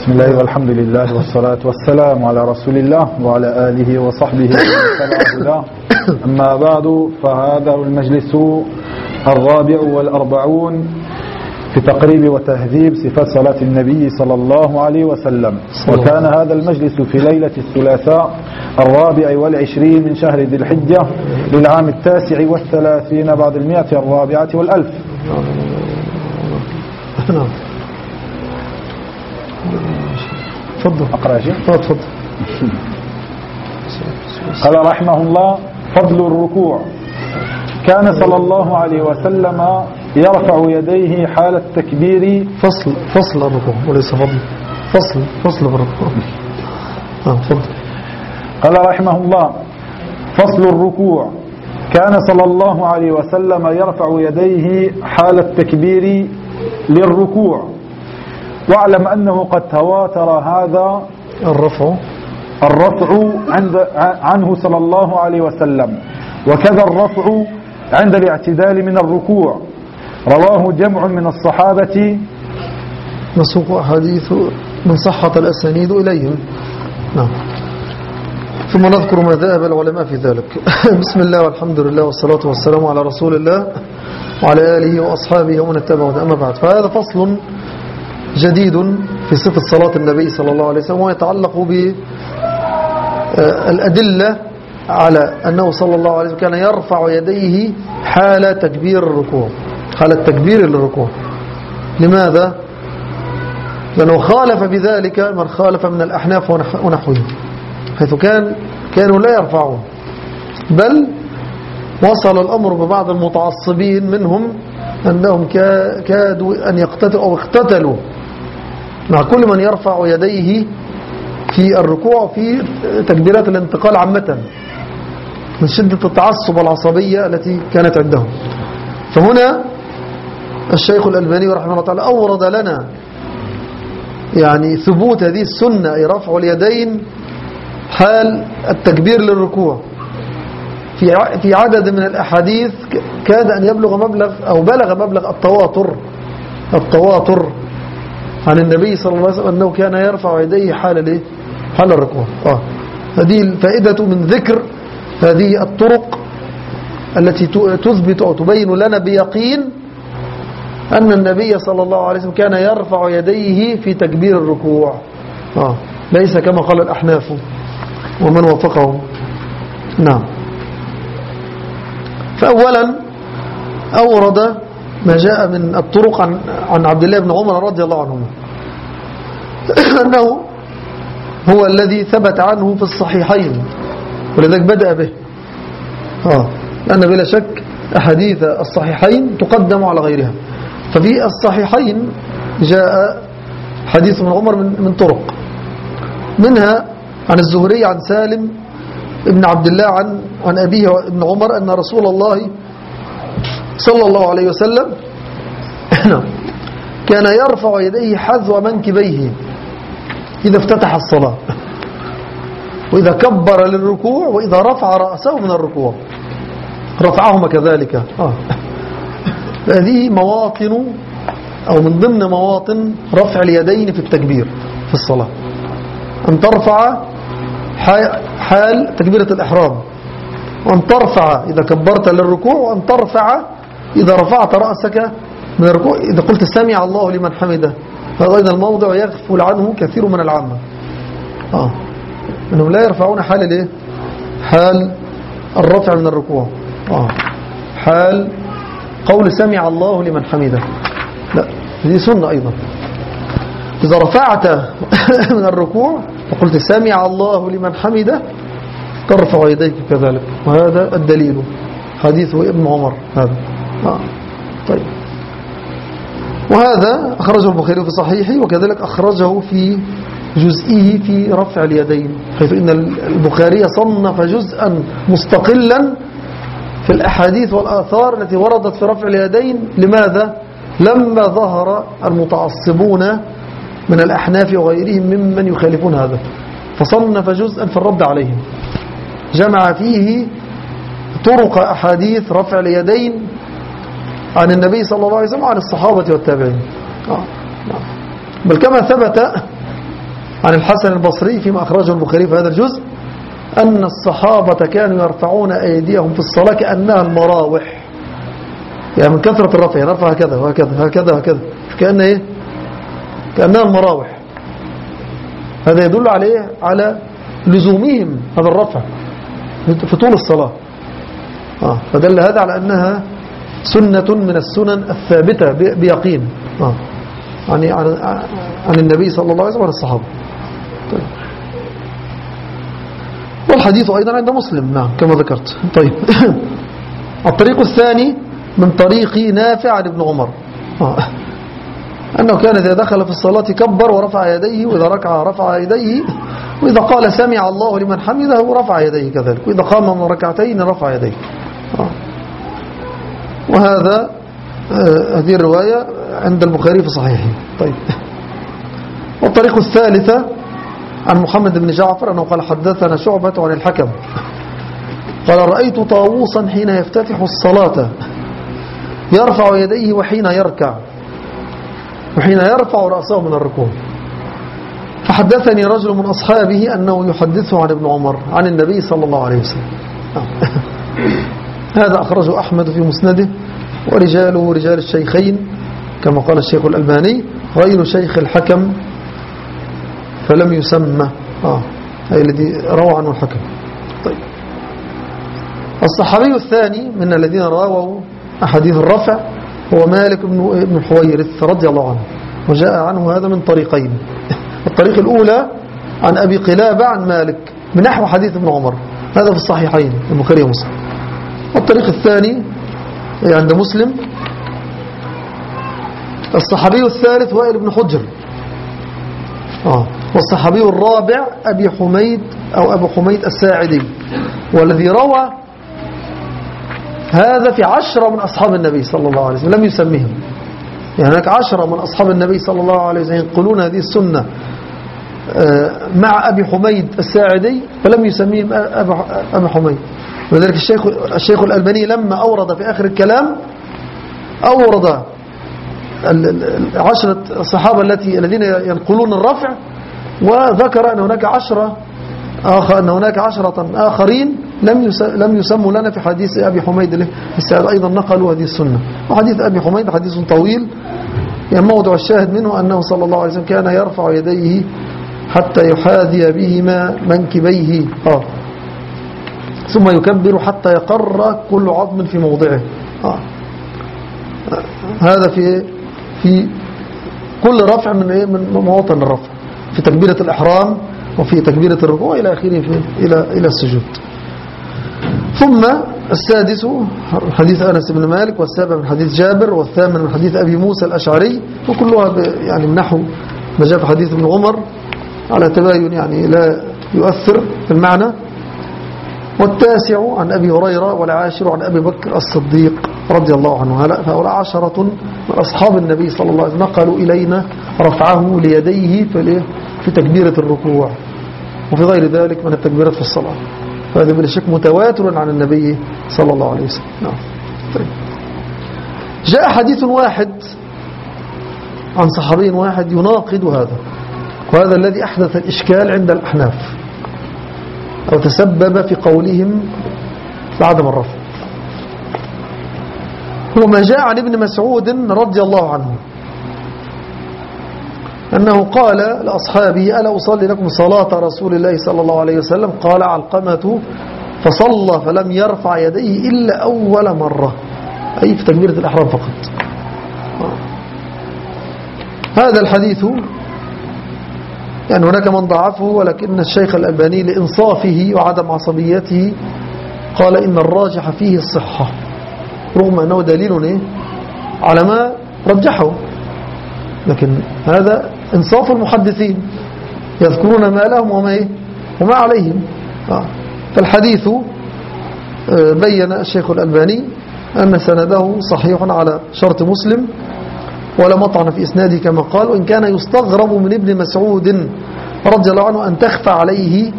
بسم الله والحمد لله والصلاة والسلام على رسول الله وعلى آله وصحبه ومن تبع. أما بعد، فهذا المجلس الرابع والأربعون في تقريب وتهذيب صفات صلاة النبي صلى الله عليه وسلم. وكان هذا المجلس في ليلة الثلاثاء 24 من شهر ذي الحجة للعام 39 بعد 104 والألف. تفضل أقرأ شيء؟ تفضل. قال رحمه الله: فضل الركوع. كان صلى الله عليه وسلم يرفع يديه حال التكبير. فصل الركوع وليس فضل. فصل الركوع. تفضل. قال رحمه الله: فصل الركوع. كان صلى الله عليه وسلم يرفع يديه حال التكبير للركوع. واعلم أنه قد تواتر هذا الرفع عنه صلى الله عليه وسلم، وكذا الرفع عند الاعتدال من الركوع. رواه جمع من الصحابة، نسوق أحاديث من صحة الأسانيد إليهم. نعم. ثم نذكر ما ذهب العلماء في ذلك. بسم الله والحمد لله والصلاة والسلام على رسول الله وعلى آله وأصحابه ومن اتبعه. أما بعد، فهذا فصل جديد في صفة صلاة النبي صلى الله عليه وسلم، ويتعلق بالأدلة على أنه صلى الله عليه وسلم كان يرفع يديه حال تكبير الركوع، حال التكبير للركوع. لماذا؟ لأنه خالف بذلك من خالف من الأحناف ونحوهم، حيث كانوا لا يرفعون، بل وصل الأمر ببعض المتعصبين منهم أنهم كادوا أن يقتتلوا أو اقتتلوا مع كل من يرفع يديه في الركوع في تكبيرات الانتقال عامة، من شدة التعصب والعصبية التي كانت عندهم. فهنا الشيخ الألباني رحمه الله تعالى أورد لنا يعني ثبوت هذه السنة، أي رفع اليدين حال التكبير للركوع، في عدد من الأحاديث كاد أن يبلغ مبلغ أو بلغ مبلغ التواتر عن النبي صلى الله عليه وسلم أنه كان يرفع يديه حال الركوع. هذه الفائدة من ذكر هذه الطرق التي تثبت أو تبين لنا بيقين أن النبي صلى الله عليه وسلم كان يرفع يديه في تكبير الركوع، ليس كما قال الأحناف ومن وافقهم. نعم. فأولا أورد ما جاء من الطرق عن عبد الله بن عمر رضي الله عنهما أنه هو الذي ثبت عنه في الصحيحين، ولذلك بدأ به، لأن بلا شك أحاديث الصحيحين تقدم على غيرها. ففي الصحيحين جاء حديث من عمر من طرق، منها عن الزهري عن سالم ابن عبد الله عن أبيه ابن عمر أن رسول الله صلى الله عليه وسلم كان يرفع يديه حذو منكبيه إذا افتتح الصلاة، وإذا كبر للركوع، وإذا رفع رأسه من الركوع رفعهما كذلك. هذه مواطن أو من ضمن مواطن رفع اليدين في التكبير في الصلاة، أن ترفع حال تكبيرة الإحرام، وأن ترفع إذا كبرت للركوع، وأن ترفع إذا رفعت رأسك من الركوع، إذا قلت سمع الله لمن حمده. هذا أيضا الموضع يغفل عنه كثير من العامة، أنهم لا يرفعون حال الرفع من الركوع، حال قول سمع الله لمن حمده، لا، هذه سنة أيضا. إذا رفعت من الركوع وقلت سمع الله لمن حمده ترفع يديك كذلك، وهذا الدليل حديث ابن عمر هذا. طيب، وهذا أخرجه البخاري في صحيحه، وكذلك أخرجه في جزئه في رفع اليدين، حيث إن البخاري صنف جزءا مستقلا في الأحاديث والآثار التي وردت في رفع اليدين. لماذا؟ لما ظهر المتعصبون من الأحناف وغيرهم ممن يخالفون هذا، فصنف جزءا في الرد عليهم، جمع فيه طرق أحاديث رفع اليدين عن النبي صلى الله عليه وسلم وعن الصحابة والتابعين. بل كما ثبت عن الحسن البصري فيما أخرجه البخاري في هذا الجزء أن الصحابة كانوا يرفعون أيديهم في الصلاة كأنها المراوح، يعني من كثرة الرفع يرفع هكذا وهكذا هكذا هكذا كأنها إيه؟ كأنها المراوح. هذا يدل على لزومهم هذا الرفع في طول الصلاة. فدل هذا على أنها سنة من السنن الثابتة بيقين عن النبي صلى الله عليه وسلم وعن الصحابة. طيب. والحديث أيضا عند مسلم نعم كما ذكرت. طيب. الطريق الثاني من طريق نافع عن ابن عمر أنه كان إذا دخل في الصلاة كبر ورفع يديه، وإذا ركع رفع يديه، وإذا قال سمع الله لمن حمده رفع يديه كذلك، وإذا قام من ركعتين رفع يديه. وهذا هذه الرواية عند البخاري في صحيحه. طيب. والطريق الثالثة عن محمد بن جعفر أنه قال حدثنا شعبة عن الحكم قال رأيت طاووسا حين يفتتح الصلاة يرفع يديه وحين يركع وحين يرفع رأسه من الركوع. فحدثني رجل من أصحابه أنه يحدثه عن ابن عمر عن النبي صلى الله عليه وسلم. هذا أخرجه أحمد في مسنده ورجاله رجال الشيخين كما قال الشيخ الألباني غير شيخ الحكم فلم يسمى أي الذي روى عنه الحكم. طيب. الصحابي الثاني من الذين رووا أحاديث الرفع هو مالك بن الحويرث رضي الله عنه، وجاء عنه هذا من طريقين. الطريق الأولى عن أبي قلابة عن مالك بنحو حديث ابن عمر، هذا في الصحيحين البخاري ومسلم. والطريق الثاني عند مسلم. الصحابي الثالث وائل بن حجر والصحابي الرابع أبي حميد أو أبو حميد الساعدي، والذي روى هذا في 10 من أصحاب النبي صلى الله عليه وسلم لم يسميهم. يعني هناك 10 من أصحاب النبي صلى الله عليه وسلم ينقلون هذه السنة مع أبي حميد الساعدي فلم يسميهم أبي حميد. ولذلك الشيخ الألباني لما أورد في آخر الكلام أورد 10 الصحابة الذين ينقلون الرفع، وذكر أن هناك 10 آخرين لم يسموا لنا في حديث أبي حميد الساعدي أيضا نقلوا هذه السنة. وحديث أبي حميد حديث طويل، يعني موضع الشاهد منه أنه صلى الله عليه وسلم كان يرفع يديه حتى يحاذي بهما منكبيه ثم يكبر حتى يقر كل عظم في موضعه. هذا في كل رفع من مواطن الرفع، في تكبيرة الإحرام وفي تكبيرة الركوع إلى آخره إلى السجود. ثم السادس حديث أنس بن مالك، والسابع من حديث جابر، والثامن من حديث أبي موسى الأشعري، وكلها يعني من نحو ما جاء في حديث ابن عمر على تباين يعني لا يؤثر في المعنى. والتاسع عن أبي هريرة، والعاشر عن أبي بكر الصديق رضي الله عنه. هؤلاء 10 من أصحاب النبي صلى الله عليه وسلم نقلوا إلينا رفعه ليديه في تكبيرة الركوع وفي غير ذلك من التكبيرات في الصلاة. فهذا بلا شك متواتر عن النبي صلى الله عليه وسلم. نعم. طيب. جاء حديث واحد عن صحابي واحد يناقض هذا، وهذا الذي أحدث الإشكال عند الأحناف أو تسبب في قولهم بعدم الرفع. هو ما جاء عن ابن مسعود رضي الله عنه أنه قال لأصحابه ألا أصلي لكم صلاة رسول الله صلى الله عليه وسلم؟ قال علقمة فصلى فلم يرفع يديه إلا أول مرة، أي في تكبيرة الإحرام فقط. هذا الحديث يعني هناك من ضعفه، ولكن الشيخ الألباني لإنصافه وعدم عصبيته قال إن الراجح فيه الصحة، رغم أنه دليل على ما رجحه، لكن هذا إنصاف المحدثين يذكرون ما لهم وما عليهم. فالحديث بين الشيخ الألباني أن سنده صحيح على شرط مسلم ولا مطعن في إسناده كما قال، وإن كان يستغرب من ابن مسعود رضي الله عنه أن تخفى عليه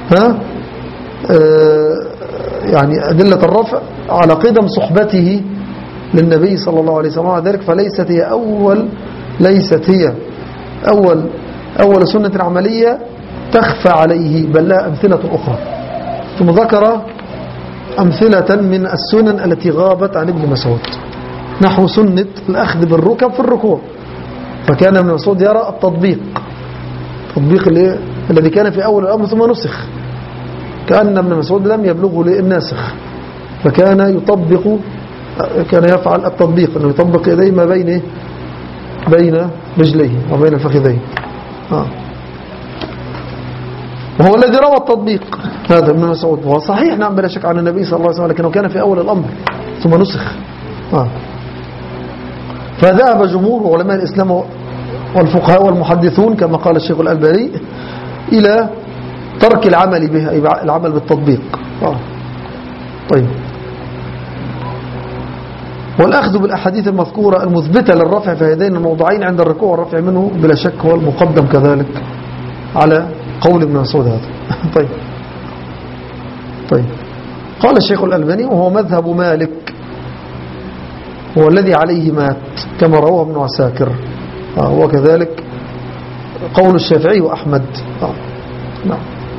يعني أدلة الرفع على قدم صحبته للنبي صلى الله عليه وسلم، ذلك فليست هي أول أول سنة عملية تخفى عليه، بل لها أمثلة أخرى. ثم ذكر أمثلة من السنن التي غابت عن ابن مسعود، نحو سنة الأخذ بالركب في الركوع. فكان ابن مسعود يرى التطبيق الذي كان في أول الأمر ثم نسخ، كأن ابن مسعود لم يبلغه للناسخ، فكان يطبق، كان يفعل التطبيق، أنه يطبق يديه ما بين رجليه وبين فخذيه. وهو الذي روى التطبيق هذا ابن مسعود، وهو صحيح نعم بلا شك عن النبي صلى الله عليه وسلم، لكنه كان في أول الأمر ثم نسخ. فذهب جمهور علماء الإسلام والفقهاء والمحدثون كما قال الشيخ الألباني إلى ترك العمل بها، العمل بالتطبيق. طيب، والأخذ بالأحاديث المذكورة المثبتة للرفع في هذين الموضوعين عند الركوع والرفع منه بلا شك هو المقدم كذلك على قول ابن مسعود هذا. طيب، قال الشيخ الألباني وهو مذهب مالك، هو الذي عليه مات كما رواه ابن عساكر، وكذلك قول الشافعي وأحمد. نعم.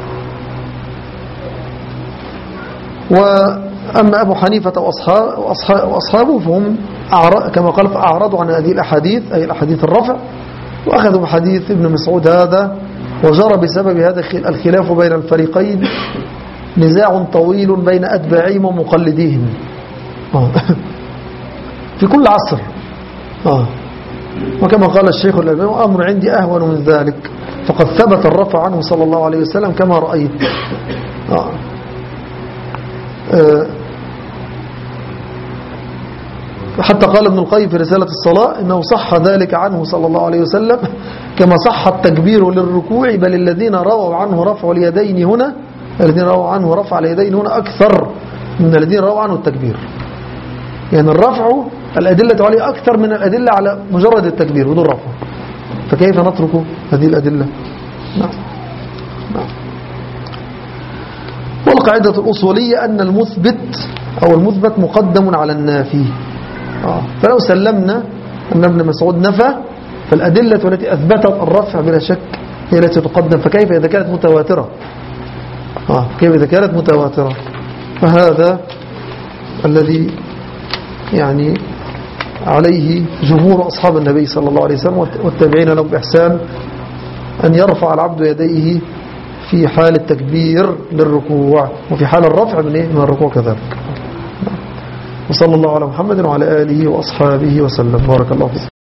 وأما أبو حنيفة وأصحابه فهم كما قال فأعرضوا عن هذه الأحاديث، أي الأحاديث الرفع، وأخذوا بحديث ابن مسعود هذا، وجرى بسبب هذا الخلاف بين الفريقين نزاع طويل بين أتباعهم ومقلديهم في كل عصر. وكما قال الشيخ الألباني وأمر عندي أهون من ذلك، فقد ثبت الرفع عنه صلى الله عليه وسلم كما رأيت. حتى قال ابن القيم في رسالة الصلاة إنه صح ذلك عنه صلى الله عليه وسلم كما صح التكبير للركوع، بل الذين رووا عنه رفع اليدين هنا، الذين رووا عنه رفع اليدين هنا أكثر من الذين رووا عنه التكبير. يعني الرفع الأدلة عليه أكثر من الأدلة على مجرد التكبير ودون رفع، فكيف نترك هذه الأدلة؟ نعم. والقاعدة الأصولية أن المثبت مقدم على النافي. فلو سلمنا أن ابن مسعود نفى، فالأدلة التي أثبتت الرفع بلا شك هي التي تقدم، فكيف إذا كانت متواترة؟ فهذا الذي يعني عليه جمهور أصحاب النبي صلى الله عليه وسلم والتابعين لهم بإحسان، أن يرفع العبد يديه في حال التكبير للركوع وفي حال الرفع من الركوع كذلك. وصلى الله على محمد وعلى آله وأصحابه وسلم. بارك الله فيك.